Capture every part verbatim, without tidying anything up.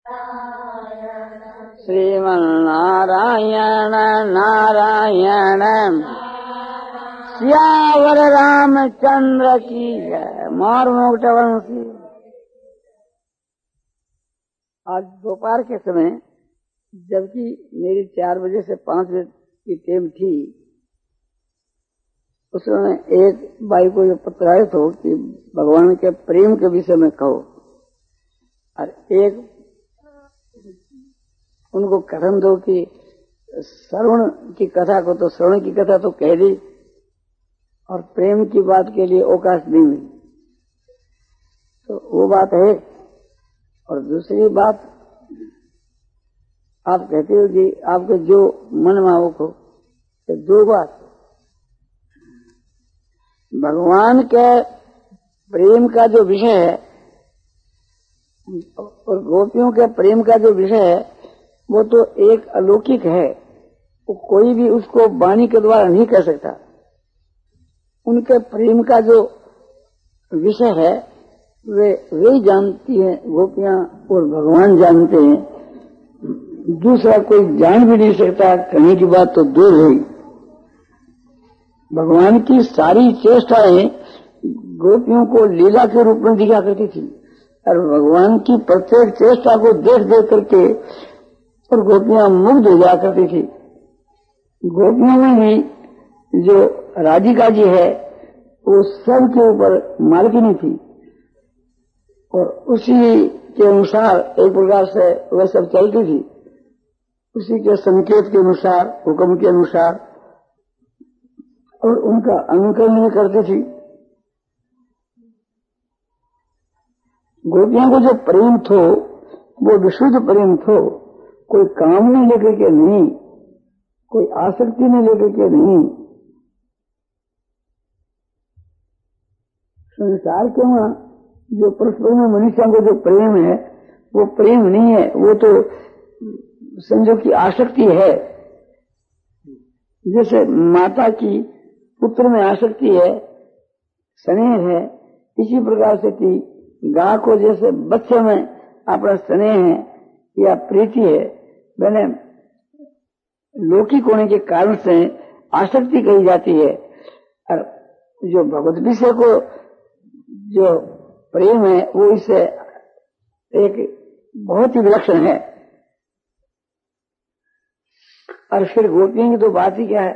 श्रीमन्नारायण नारायण सियावर रामचंद्र की जय। मोर मुकुट वंशी। आज दोपहर के समय, जबकि मेरी चार बजे से पांच बजे की टेम थी, उसमें एक बाई को जो पत्रायित हो कि भगवान के प्रेम के विषय में कहो, और एक उनको कथन दो कि श्रवण की कथा को तो श्रवण की कथा तो कह दी और प्रेम की बात के लिए अवकाश नहीं मिली। तो वो बात है। और दूसरी बात, आप कहते हो कि आपके जो मन भावुक हो, तो दो बात, भगवान के प्रेम का जो विषय है और गोपियों के प्रेम का जो विषय है, वो तो एक अलौकिक है। वो कोई भी उसको वाणी के द्वारा नहीं कह सकता। उनके प्रेम का जो विषय है वे वे ही जानती हैं, गोपियां और भगवान जानते हैं। दूसरा कोई जान भी नहीं सकता। कहने की बात तो दूर है। भगवान की सारी चेष्टाएं गोपियों को लीला के रूप में दिखा करती थी, और भगवान की प्रत्येक चेष्टा को देख देख करके और गोपियां मुग्ध हो जा करती थी। गोपियों में भी जो राधिका जी है, वो सब के ऊपर मालकिनी थी, और उसी के अनुसार एक प्रकार से वह सब चलती थी। उसी के संकेत के अनुसार, हुक्म के अनुसार, और उनका अनुकरण करती थी। गोपियों को जो प्रेम थो, वो विशुद्ध प्रेम थो। कोई काम नहीं लेकर के नहीं, कोई आसक्ति नहीं लेकर के नहीं। संसार के वहां जो परस्पर में मनुष्यों को जो प्रेम है, वो प्रेम नहीं है, वो तो समझो कि आसक्ति है। जैसे माता की पुत्र में आसक्ति है, स्नेह है, इसी प्रकार से कि गाय को जैसे बच्चे में अपना स्नेह है या प्रीति है, मैंने लौकिक होने के कारण से आसक्ति कही जाती है। और जो भगवत विषय को जो प्रेम है, वो इससे एक बहुत ही विलक्षण है। और फिर गोपियों की तो बात ही क्या है।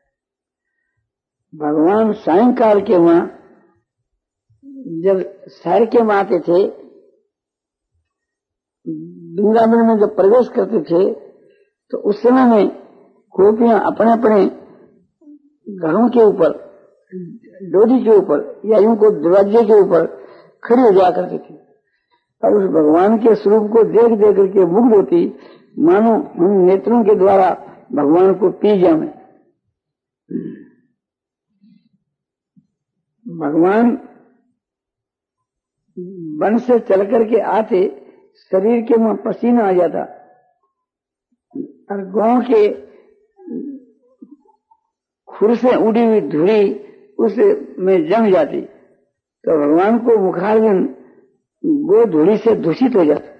भगवान सायंकाल के वहां जब सैर के में आते थे, वृंदावन में जब प्रवेश करते थे, तो उस समय में गोपियां अपने अपने घरों के ऊपर, डोरी के ऊपर या यूं को दरवाजे के ऊपर खड़ी हो जा करती थी, और उस भगवान के स्वरूप को देख देख करके मुग्ध होती, मानो उन नेत्रों के द्वारा भगवान को पी जाए। भगवान वन से चल करके आते, शरीर के में पसीना आ जाता, और गांव के खुर से उड़ी हुई धूली उसमें जम जाती, तो भगवान को मुखारविंद वो धूली से दूषित हो जाता।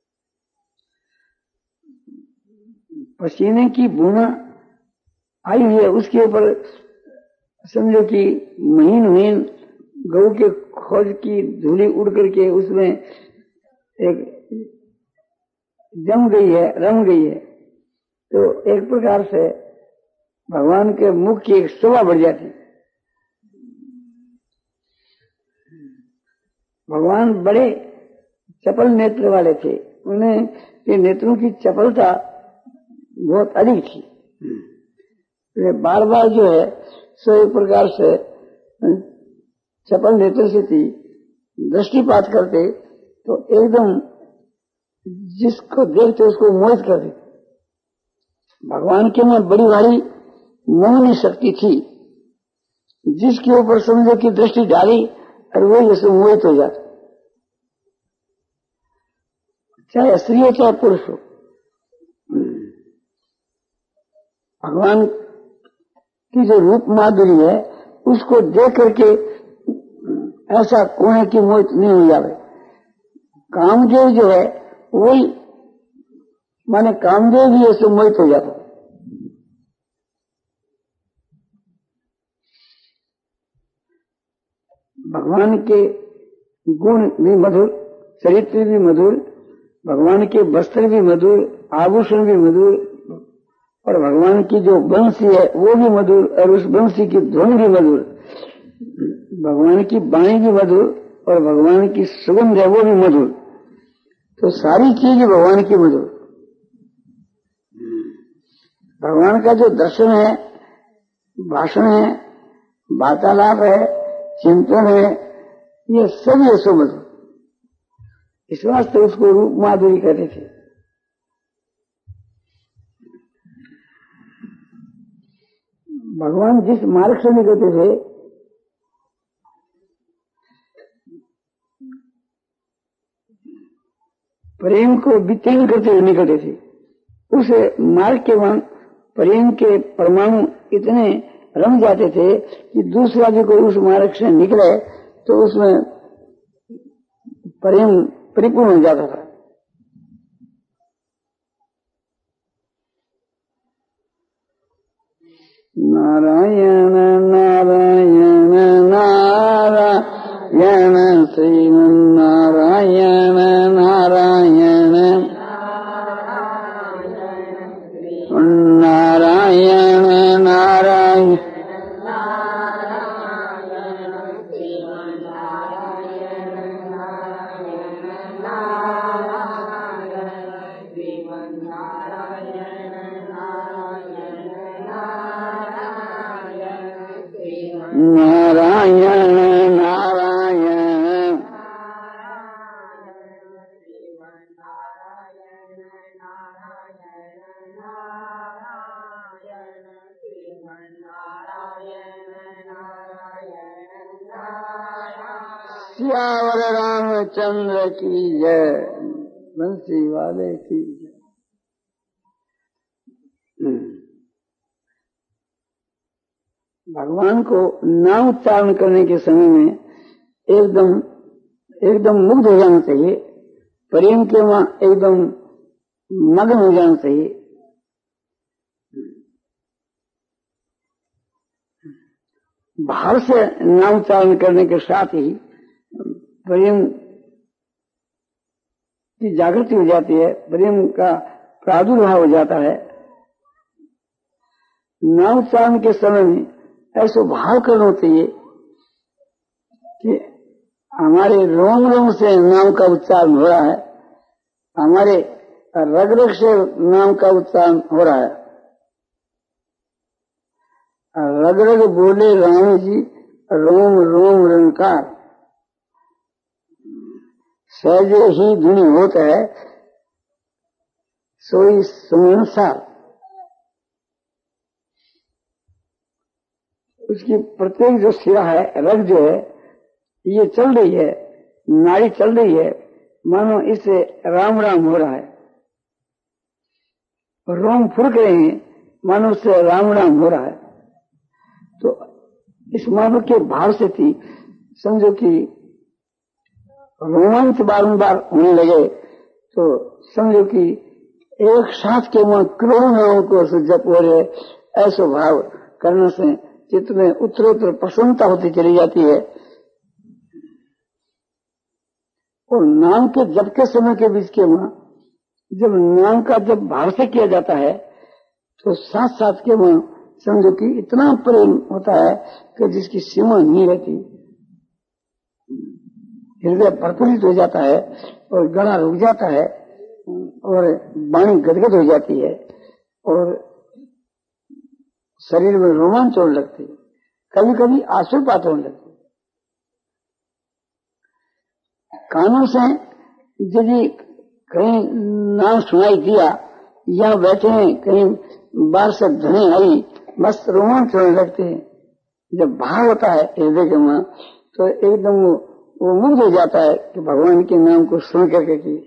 पसीने की बूंदा आई हुई है, उसके ऊपर समझो कि महीन महीन गऊ के खोज की धूली उड़ करके उसमें एक जम गई है, रम गई है, तो एक प्रकार से भगवान के मुख की एक शोभा बढ़ जाती। भगवान बड़े चपल नेत्र वाले थे, उन्हें के नेत्रों की चपलता बहुत अधिक थी। वे बार बार जो है सो एक प्रकार से चपल नेत्र से थी, दृष्टिपात करते तो एकदम जिसको देखते उसको मोहित करते। भगवान के में बड़ी भारी मोहनी शक्ति थी, जिसके ऊपर समझो की दृष्टि डाली और वो जैसे मोहित हो जाता, चाहे स्त्री हो चाहे पुरुष हो। भगवान की जो रूप माधुरी है, उसको देख करके ऐसा कौन है कि मोहित नहीं हो जाए। कामदेव जो है वही माने कामदेव भी ऐसे मोहित हो जाता। भगवान के गुण भी मधुर, चरित्र भी मधुर, भगवान के वस्त्र भी मधुर, आभूषण भी मधुर, और भगवान की जो बंसी है वो भी मधुर, और उस बंसी की ध्वनि भी मधुर, भगवान की वाणी भी मधुर, और भगवान की सुगंध है वो भी मधुर। तो सारी चीज भगवान की मधुर। भगवान का जो दर्शन है, भाषण है, वार्तालाप है, चिंतन है, ये सभी ऐसो मधुर। इस वास्ते उसको रूप माधुरी कहते थे। भगवान जिस मार्ग से निकलते थे, प्रेम को वितीर्ण करते हुए निकलते थे। उस मार्ग के वहां प्रेम के परमाणु इतने रम जाते थे कि दूसरा भी कोई उस मार्ग से निकले तो उसमें प्रेम परिपूर्ण हो जाता था। नारायण नारायण नारायण श्रीमन्नारायण नारायण नारायण नारायण नारायण नारायण सियावर रामचंद्र की जय, बंसी वाले की जय। भगवान को नाम उच्चारण करने के समय में एकदम एकदम मुग्ध हो जाना चाहिए, प्रेम के वहां एकदम मग्न हो जाना चाहिए। भाव से नाम उच्चारण करने के साथ ही प्रेम की जागृति हो जाती है, प्रेम का प्रादुर्भाव हो जाता है। नाम उच्चारण के समय में ऐसा भाव करना चाहिए कि हमारे रोम रोम से नाम का उच्चारण हो रहा है, हमारे रग रग से नाम का उच्चारण हो रहा है। रग रग बोले राम जी, रोम रोम रंकार, सहजे ही धुनि होता है सोई सुमनसार। उसकी प्रत्येक जो सिरा है, रग जो है, ये चल रही है, नाड़ी चल रही है, मानो इससे राम राम हो रहा है। रोम फुर्क रहे हैं, मानो उससे राम राम हो रहा है। तो इस मानो के भाव से थी, समझो कि रोमांच बारंबार होने लगे तो समझो कि एक साथ के वहां करोड़ों लोगों को जप हो रहे, ऐसा भाव करने से चित्त में उत्तरोत्तर प्रसन्नता होती चली जाती है। और नाम के जप के समय के बीच के वहां जब नाम का जब भाव से किया जाता है तो साथ साथ के वहां समझो कि इतना प्रेम होता है कि जिसकी सीमा नहीं रहती। हृदय प्रफुल्लित हो जाता है और गला रुक जाता है और वाणी गदगद हो जाती है और शरीर में रोमांच होने लगती है, कभी कभी आंसुपात होने लगती है। कानों से यदि कहीं नाम सुनाई दिया, यहाँ बैठे हैं, कहीं बाहर से ध्वनि आई, बस रोमांच होने लगते हैं। जब भाव होता है हृदय के वहां तो एकदम वो, वो मुग्ध हो जाता है कि भगवान के नाम को सुन करके कि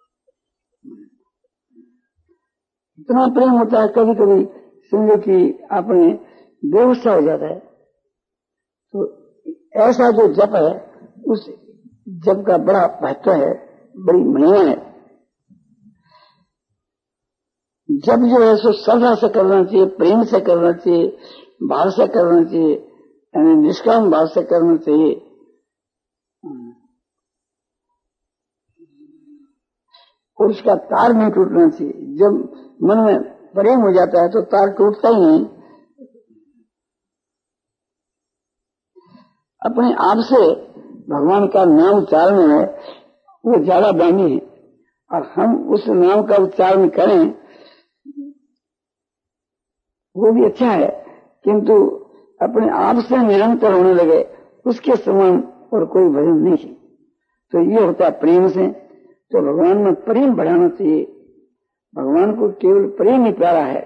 इतना प्रेम होता है। कभी कभी समझो कि आपने बेहोशा हो जाता है। तो ऐसा जो जप है, उस जप का बड़ा महत्व है, बड़ी महिमा है। जब जो है सो श्रद्धा से करना चाहिए, प्रेम से करना चाहिए, भाव से करना चाहिए, यानी निष्काम भाव से करना चाहिए। और उसका तार नहीं टूटना चाहिए। जब मन में प्रेम हो जाता है तो तार टूटता ही नहीं। अपने आप से भगवान का नाम उच्चारण है वो ज्यादा दानी है, और हम उस नाम का उच्चारण करें वो भी अच्छा है, किंतु अपने आप से निरंतर होने लगे उसके समान और कोई भजन नहीं है। तो ये होता है प्रेम से। तो भगवान में प्रेम बढ़ाना चाहिए। भगवान को केवल प्रेम ही प्यारा है।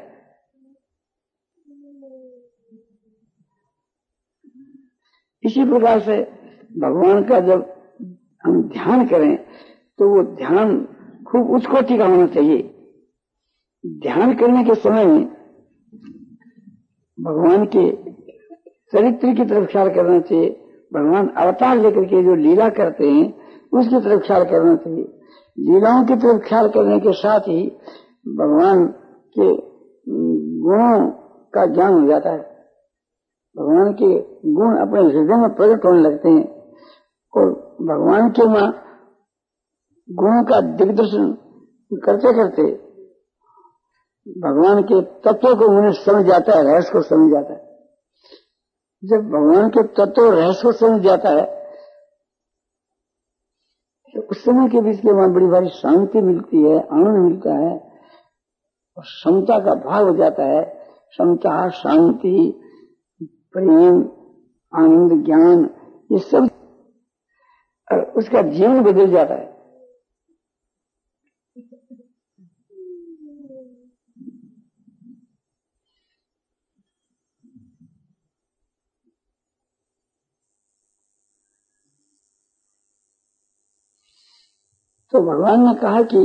इसी प्रकार से भगवान का जब हम ध्यान करें तो वो ध्यान खूब उच्च कोटि का होना चाहिए। ध्यान करने के समय में भगवान के चरित्र की तरफ ख्याल करना चाहिए। भगवान अवतार लेकर के जो लीला करते हैं उसकी तरफ ख्याल करना चाहिए। लीलाओं की तरफ ख्याल करने के साथ ही भगवान के गुणों का ज्ञान हो जाता है। भगवान के गुण अपने हृदय में प्रकट होने लगते हैं और भगवान के मां गुणों का दिग्दर्शन करते करते भगवान के तत्वों को उन्हें समझ जाता है, रहस्य को समझ जाता है। जब भगवान के तत्व रहस्य को समझ जाता है तो उस समय के बीच के वहां बड़ी भारी शांति मिलती है, आनंद मिलता है और समता का भाव हो जाता है। समता, शांति, प्रेम, आनंद, ज्ञान, ये सब उसका जीवन बदल जाता है। तो भगवान ने कहा कि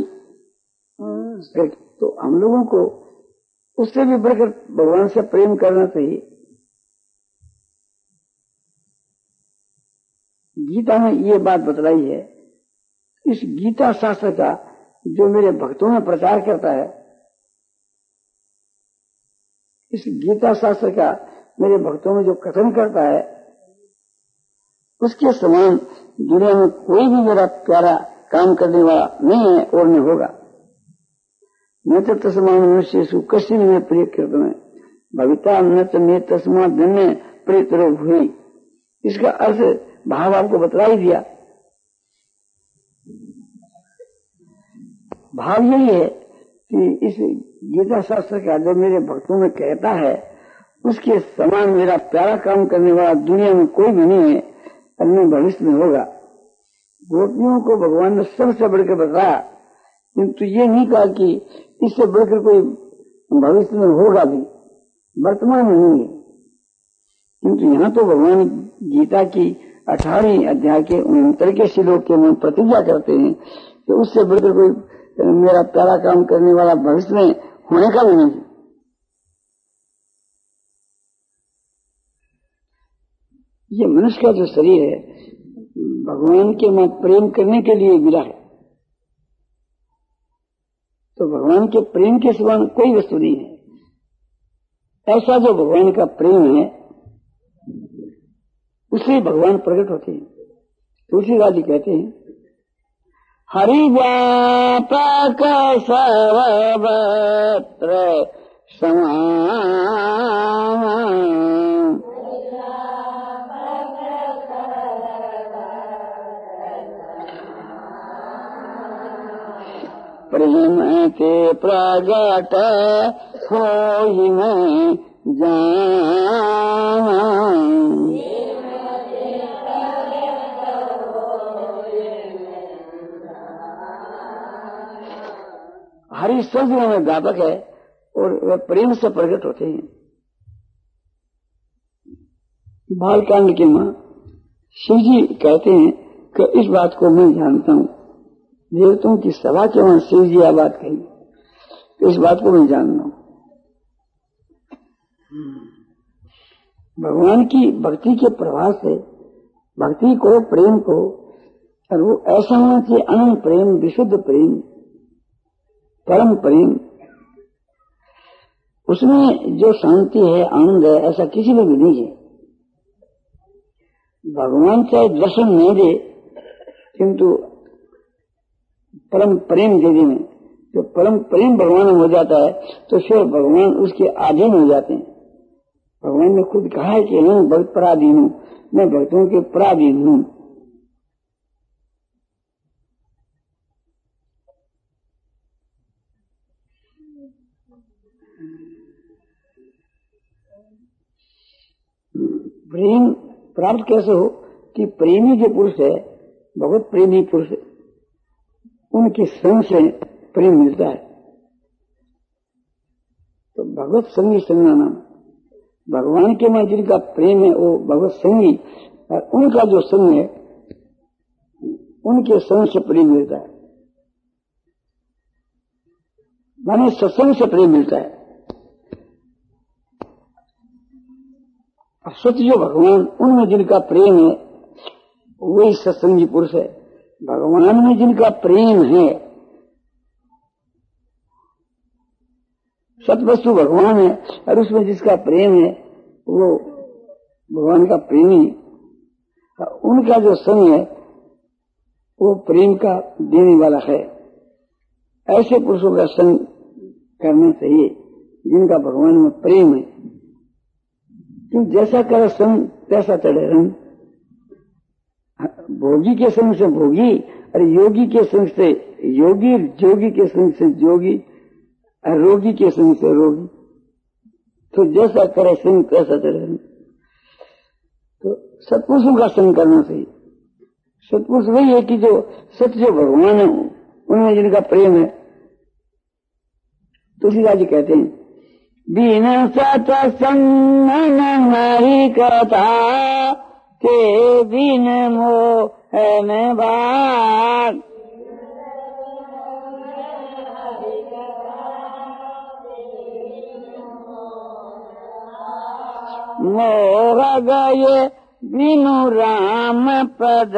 तो हम लोगों को उससे भी बढ़कर भगवान से प्रेम करना चाहिए। गीता में ये बात बतलाई है। इस गीता शास्त्र का जो मेरे भक्तों में प्रचार करता है, इस गीता शास्त्र का मेरे भक्तों में जो कथन करता है, उसके समान दुनिया में कोई भी मेरा प्यारा काम करने वाला नहीं है और नहीं होगा। न तो तस्मा मनुष्य कश्य में प्रिय कीर्तन भविता न तो मे तस्मा धन्य प्रेत रोग हुई। इसका अर्थ भाव आपको बतला ही दिया। भाव यही है कि इस गीता शास्त्र का जो मेरे भक्तों में कहता है उसके समान मेरा प्यारा काम करने वाला दुनिया में कोई भी नहीं है, अन्य भविष्य में होगा। गोपियों को भगवान ने सबसे बढ़कर बताया, किंतु ये नहीं कहा कि इससे बढ़कर कोई भविष्य में होगा भी, वर्तमान में नहीं है। किंतु यहाँ तो भगवान गीता की अठारहवीं अध्याय के उनहत्तर के श्लोक के में प्रतिज्ञा करते हैं कि उससे बढ़कर कोई मेरा प्यारा काम करने वाला भविष्य में होने का भी नहीं। ये मनुष्य का जो शरीर है भगवान के में प्रेम करने के लिए मिला है। तो भगवान के प्रेम के सिवा कोई वस्तु नहीं है। ऐसा जो भगवान का प्रेम है उससे भगवान प्रकट होते हैं। तुलसीदास जी कहते हैं, हरि व्यापक सर्वत्र समान प्रेम के प्रगट होई में जान। हरि सज्जनों में व्यापक है और वह प्रेम से प्रकट होते हैं। बालकांड के मां शिव जी कहते हैं कि इस बात को मैं जानता हूं। देवताओं की सभा के वहां शिव जी यह बात कही, तो इस बात को मैं जानता हूं। भगवान की भक्ति के प्रभाव से भक्ति को, प्रेम को, और वो ऐसा होना चाहिए अनंत प्रेम, विशुद्ध प्रेम, परम प्रेम, उसमें जो शांति है, आनंद है, ऐसा किसी में भी नहीं है। भगवान चाहे दर्शन नहीं दे, किंतु परम प्रेम दे दे में, जो परम प्रेम भगवान में हो जाता है तो फिर भगवान उसके अधीन हो जाते हैं। भगवान ने खुद कहा है कि मैं भक्त पराधीन हूँ, मैं भक्तों के पराधीन हूँ। प्रेम प्राप्त कैसे हो कि प्रेमी जो पुरुष है, बहुत प्रेमी पुरुष, उनके संग से प्रेम मिलता है। तो भगवत संगी संगा नाम, भगवान के में जिनका प्रेम है वो भगवत संगी, और उनका जो संग है उनके संग से प्रेम मिलता है, माने सत्संग से प्रेम मिलता है। सत्य जो भगवान, उनमें जिनका प्रेम है वही सत्संगी पुरुष है। भगवान में जिनका प्रेम है, सतवस्तु भगवान है, और उसमें जिसका प्रेम है वो भगवान का प्रेमी, उनका जो संग है वो प्रेम का देने वाला है। ऐसे पुरुषों का संग करना चाहिए जिनका भगवान में प्रेम है। क्यों जैसा कर संग तैसा चढ़े रंग। भोगी के संग से भोगी, और योगी के संग से योगी, जोगी के संग से जोगी, और रोगी के संग से रोगी। तो जैसा करे संग तैसा चढ़े रंग। तो सत्पुरुषों का संग करना चाहिए। सत्पुरुष वही है कि जो सत्य जो भगवान है उनमें जिनका प्रेम है। तुलसीदास जी कहते हैं, बिन सत्संग हरि कथा के बिन मोहन भाग। मोह गए बिनु राम पद,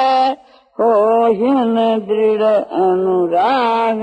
होहिन दृढ़ अनुराग।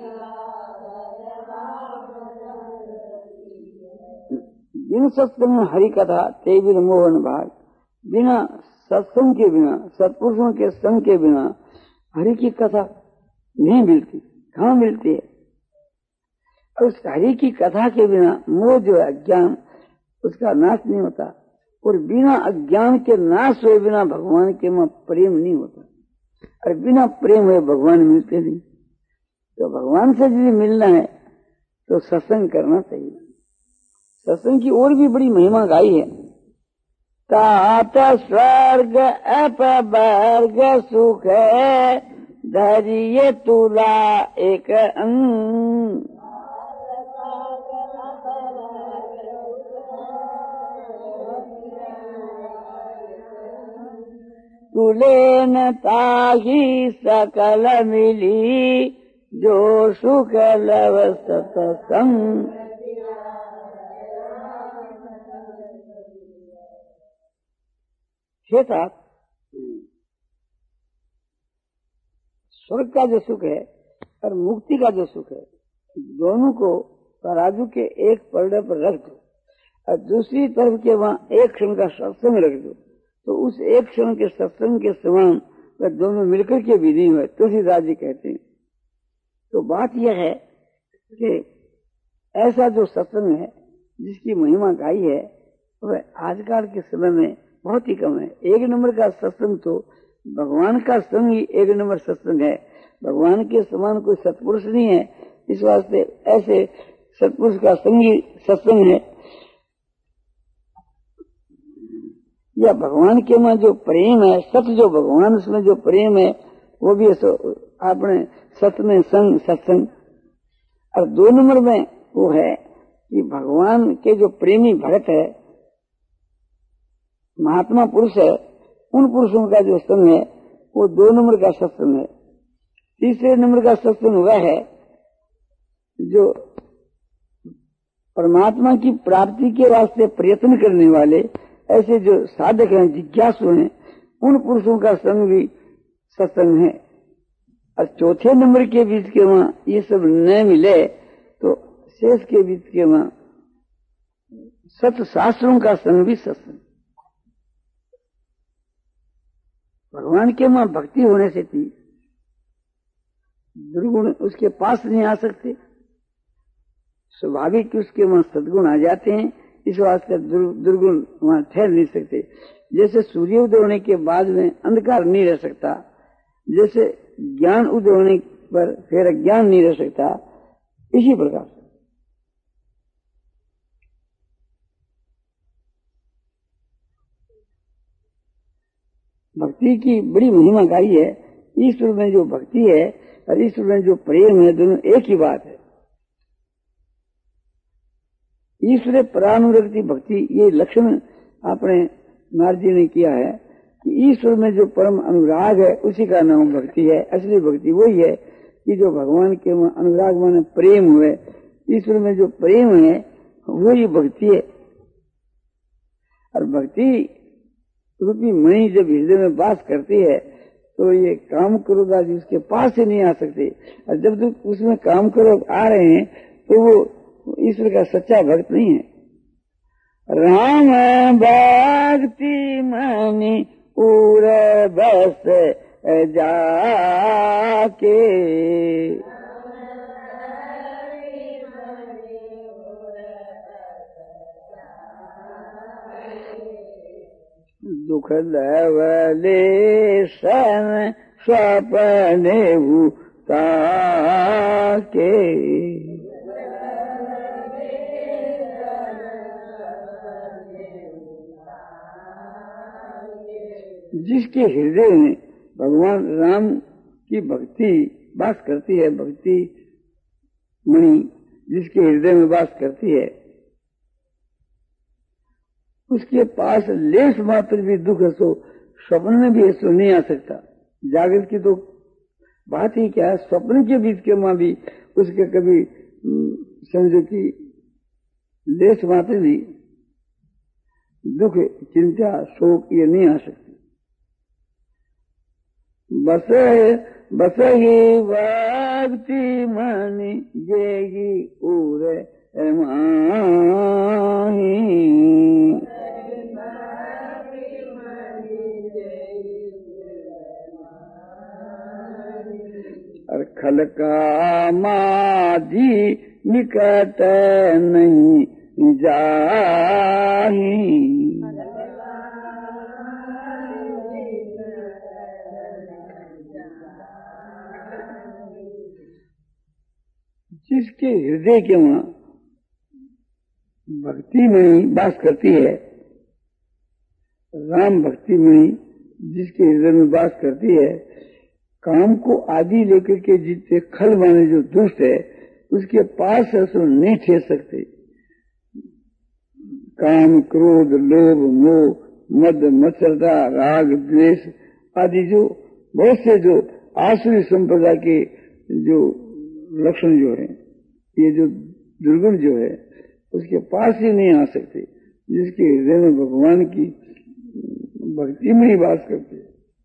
बिन सत्संग हरि कथा ते बिन मोहन भाग। बिना सत्संग के बिना, सत्पुरुषों के संग के बिना हरि की कथा नहीं मिलती। कहाँ मिलती है? और उस हरि की कथा के बिना मोह जो है अज्ञान, उसका नाश नहीं होता। और बिना अज्ञान के नाश हुए बिना भगवान के में प्रेम नहीं होता। और बिना प्रेम हुए भगवान मिलते नहीं। तो भगवान से यदि मिलना है तो सत्संग करना चाहिए। सत्संग की और भी बड़ी महिमा गाई है। तात स्वर्ग अपवर्ग सुख धरिये तुला एक अंग। तुले न ताही सकल मिली, जो सुख लव सत्संग। तात स्वर्ग का जो सुख है और मुक्ति का जो सुख है, दोनों को तराजू के एक पलड़े पर रख दो और दूसरी तरफ के वहाँ एक क्षण का सत्संग रख दो, तो उस एक क्षण के सत्संग के समान वह दोनों मिलकर के भी नहीं हुए। तुलसीदास जी कहते हैं। तो बात यह है कि ऐसा जो सत्संग है जिसकी महिमा गाई है वह आजकल के समय में बहुत ही कम है। एक नंबर का सत्संग तो भगवान का संग ही एक नंबर सत्संग है। भगवान के समान कोई सत्पुरुष नहीं है। इस वास्ते ऐसे सत्पुरुष का संगी सत्संग है। या भगवान के में जो प्रेम है, सत्य जो भगवान उसमें जो प्रेम है वो भी अपने सत्य में संग सत्संग। और दो नंबर में वो है कि भगवान के जो प्रेमी भक्त है, महात्मा पुरुष है, उन पुरुषों का जो संग है वो दो नंबर का सत्संग है। तीसरे नंबर का सत्संग वह है जो परमात्मा की प्राप्ति के वास्ते प्रयत्न करने वाले ऐसे जो साधक हैं, जिज्ञासु हैं, उन पुरुषों का संग भी सत्संग है। और चौथे नंबर के बीच के वहाँ ये सब न मिले तो शेष के बीच के वहाँ सत शास्त्रों का संग भी सत्संग। भगवान के वहां भक्ति होने से थी दुर्गुण उसके पास नहीं आ सकते, स्वाभाविक उसके वहां सद्गुण आ जाते हैं, इस वास्ते दुर्गुण वहां ठहर नहीं सकते। जैसे सूर्योदय होने के बाद में अंधकार नहीं रह सकता, जैसे ज्ञान उदय होने पर फिर अज्ञान नहीं रह सकता, इसी प्रकार से भक्ति की बड़ी महिमा गाई है। ईश्वर में जो भक्ति है और ईश्वर में जो प्रेम है, दोनों एक ही बात है। ईश्वर परानुरक्ति भक्ति, ये लक्षण आपने नारद जी ने किया है कि ईश्वर में जो परम अनुराग है उसी का नाम भक्ति है। असली भक्ति वही है कि जो भगवान के अनुराग माने प्रेम हुए, ईश्वर में जो प्रेम है वही भक्ति है। और भक्ति रूपी मणि जब हृदय में वास करती है तो ये काम क्रोध आदि उसके पास ही नहीं आ सकते। और जब तक उसमें काम क्रोध आ रहे हैं तो वो ईश्वर का सच्चा भक्त नहीं है। राम भक्ति मणि उर बस जाके, दुख लवले सन स्वपने भूता के, जिसके हृदय में भगवान राम की भक्ति वास करती है, भक्ति मणि जिसके हृदय में वास करती है, उसके पास लेस मात्र भी दुख है सो स्वप्न में भी ऐसा नहीं आ सकता। जागृत की तो बात ही क्या है, स्वप्न के बीच के मां भी उसके कभी समझो कि लेस मात्र भी दुख, चिंता, शोक ये नहीं आ सकती। बस बस ही भक्ति मणि जेगी उर माही, और खल का माधी निकट नहीं जाही, जिसके हृदय के वहां भक्ति में वास करती है, राम भक्ति में जिसके हृदय में वास करती है, काम को आदि लेकर के जितने खल माने जो दुष्ट है उसके पास ऐसा नहीं ठहर सकते। काम, क्रोध, लोभ, मोह, मद, मत्सरता, राग, द्वेष आदि जो बहुत से जो आसुरी संप्रदाय के जो लक्षण जो है, ये जो दुर्गुण जो है उसके पास ही नहीं आ सकते। जिसके हृदय में भगवान की भक्ति में ही वास करते।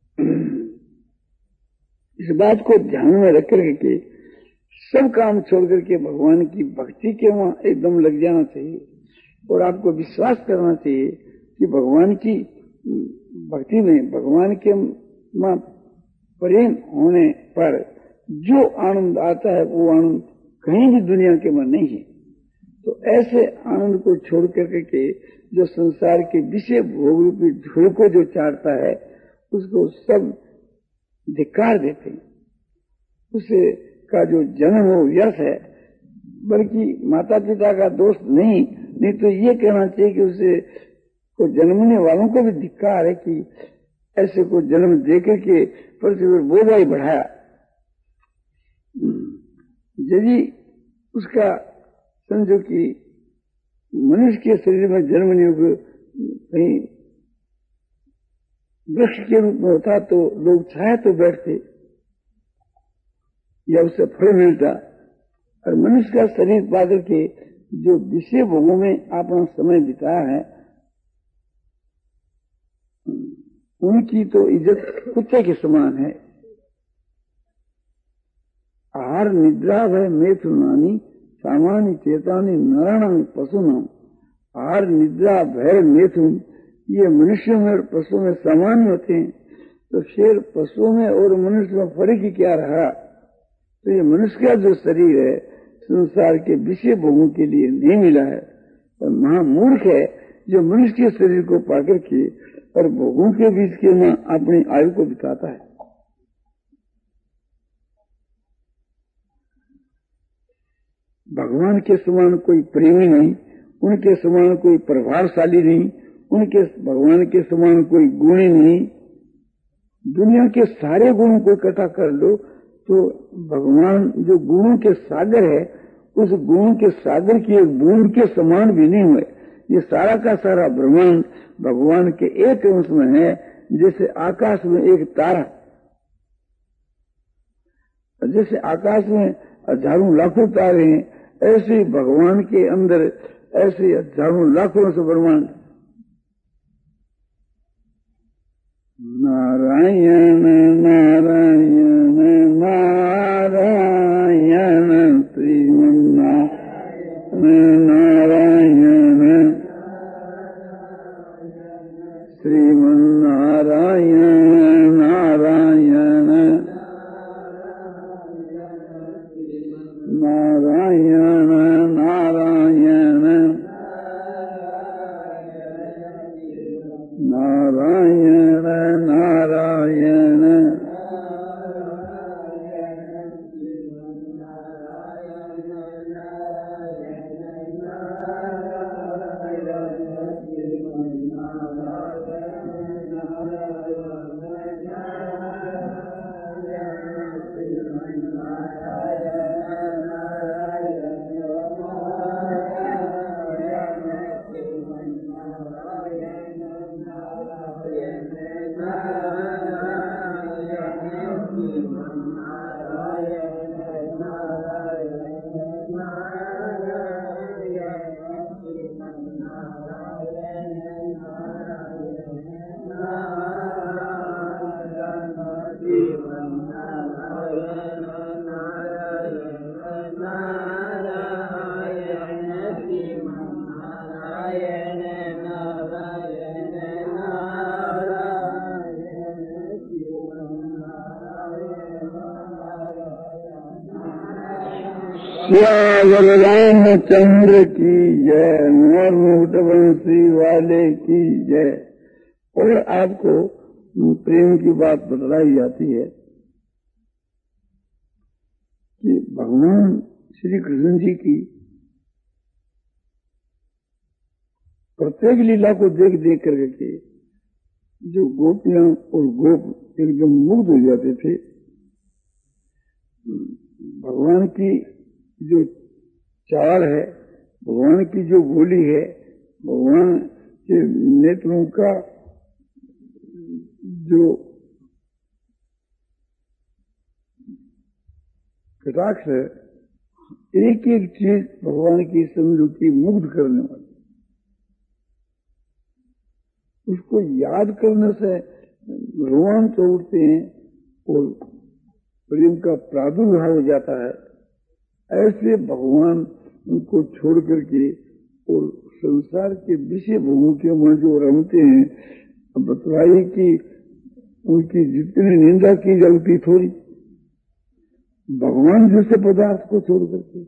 इस बात को ध्यान में रख करके सब काम छोड़ करके भगवान की भक्ति के वहां एकदम लग जाना चाहिए और आपको विश्वास करना चाहिए कि भगवान की भक्ति में, भगवान के वहां प्रेम होने पर जो आनंद आता है वो आनंद कहीं भी दुनिया के में नहीं है। तो ऐसे आनंद को छोड़ करके जो संसार के विषय भोग रूपी धूल को जो चाहता है उसको सब धिक्कार देते हैं। उसे का जो जन्म हो व्यर्थ है, बल्कि माता पिता का दोष नहीं, नहीं तो ये कहना चाहिए कि उसे को जन्मने वालों को भी धिक्कार है कि ऐसे को जन्म देकर के पृथ्वी पर बोझा ही बढ़ाया। यदि उसका समझो कि मनुष्य के शरीर में जन्म नहीं हो, कहीं वृक्ष के रूप में होता तो लोग छाया तो बैठते या उससे फल मिलता। और मनुष्य का शरीर पाकर के जो विषय भोगों में अपना समय बिताया है, उनकी तो इज्जत कुत्ते के समान है। आहार निद्रा भय मैथुनानी सामान्य चेतानी नराणानी पशुनाम आहार, निद्रा, भय, मैथुन ये मनुष्यों में और पशुओं में सामान्य होते हैं। तो फिर पशुओं में और मनुष्य में फर्क ही क्या रहा? तो ये मनुष्य का जो शरीर है संसार के विषय भोगों के लिए नहीं मिला है, और महामूर्ख है जो मनुष्य के शरीर को पाकर के और भोगों के बीच के में अपनी आयु को बिताता है। भगवान के समान कोई प्रेमी नहीं, उनके समान कोई प्रभावशाली नहीं, उनके भगवान के समान कोई गुणी नहीं। दुनिया के सारे गुणों को इकट्ठा कर लो तो भगवान जो गुणों के सागर है, उस गुणों के सागर की एक बूंद के समान भी नहीं हुए। ये सारा का सारा ब्रह्मांड भगवान के एक अंश में है, जैसे आकाश में एक तारा। जैसे आकाश में हजारों लाखों तारे हैं, ऐसे भगवान के अंदर ऐसे हजारों लाखों से ब्रह्मांड। नारायण नारायण नारायण श्रीमन्नारायण नारायण श्रीमन्नारायण नारायण नारायण नारायण नारायण नारायण श्यावर रामचंद्र की जय, मोर बंसी वाले की जय। और आपको प्रेम की बात बतलाई जाती है कि भगवान श्री कृष्ण जी की प्रत्येक लीला को देख देख करके जो गोपियां और गोप एकदम मुग्ध हो जाते थे। भगवान की जो चाल है, भगवान की जो बोली है, भगवान के नेत्रों का जो कटाक्ष है, एक एक चीज भगवान की समझो की मुग्ध करने वाली। उसको याद करने से रोमांच उठते हैं और प्रेम का प्रादुर्भाव हो जाता है। ऐसे भगवान उनको छोड़ करके और संसार के विषय भोगों के मन जो रमते हैं, बतलाई कि उनकी जितनी निंदा की जाती थोड़ी, भगवान जैसे पदार्थ को छोड़ करके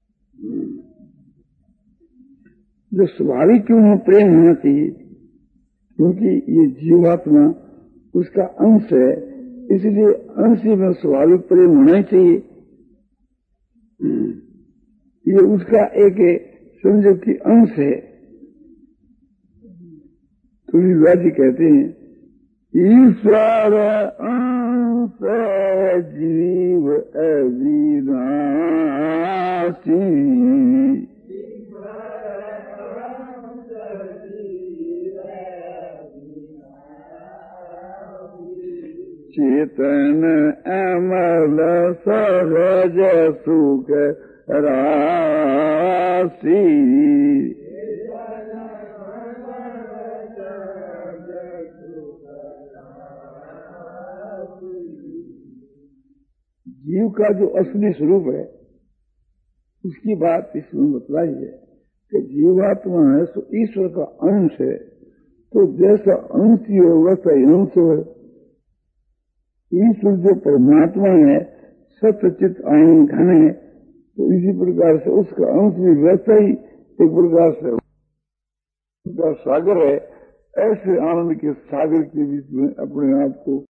जो स्वाभाविक क्यों हो प्रेम होना चाहिए, क्योंकि ये जीवात्मा उसका अंश है, इसलिए अंश में स्वाभाविक प्रेम होना ही चाहिए। ये उसका एक समझो कि अंश है। तुलसीदास जी कहते हैं, ईश्वर अंश जीव अविनाशी, चेतन अमल सहज सुख राशि। जीव का जो असली स्वरूप है उसकी बात इसमें बतलाई है। कि जीवात्मा है सो ईश्वर का अंश है, तो जैसा अंश ही हो वैसा ही अंश है। ईश्वर जो परमात्मा है सचित आनंद घन है, तो इसी प्रकार से उसका अंश भी वैसा ही एक प्रकार से सागर है। ऐसे आनंद के सागर के बीच में अपने आप को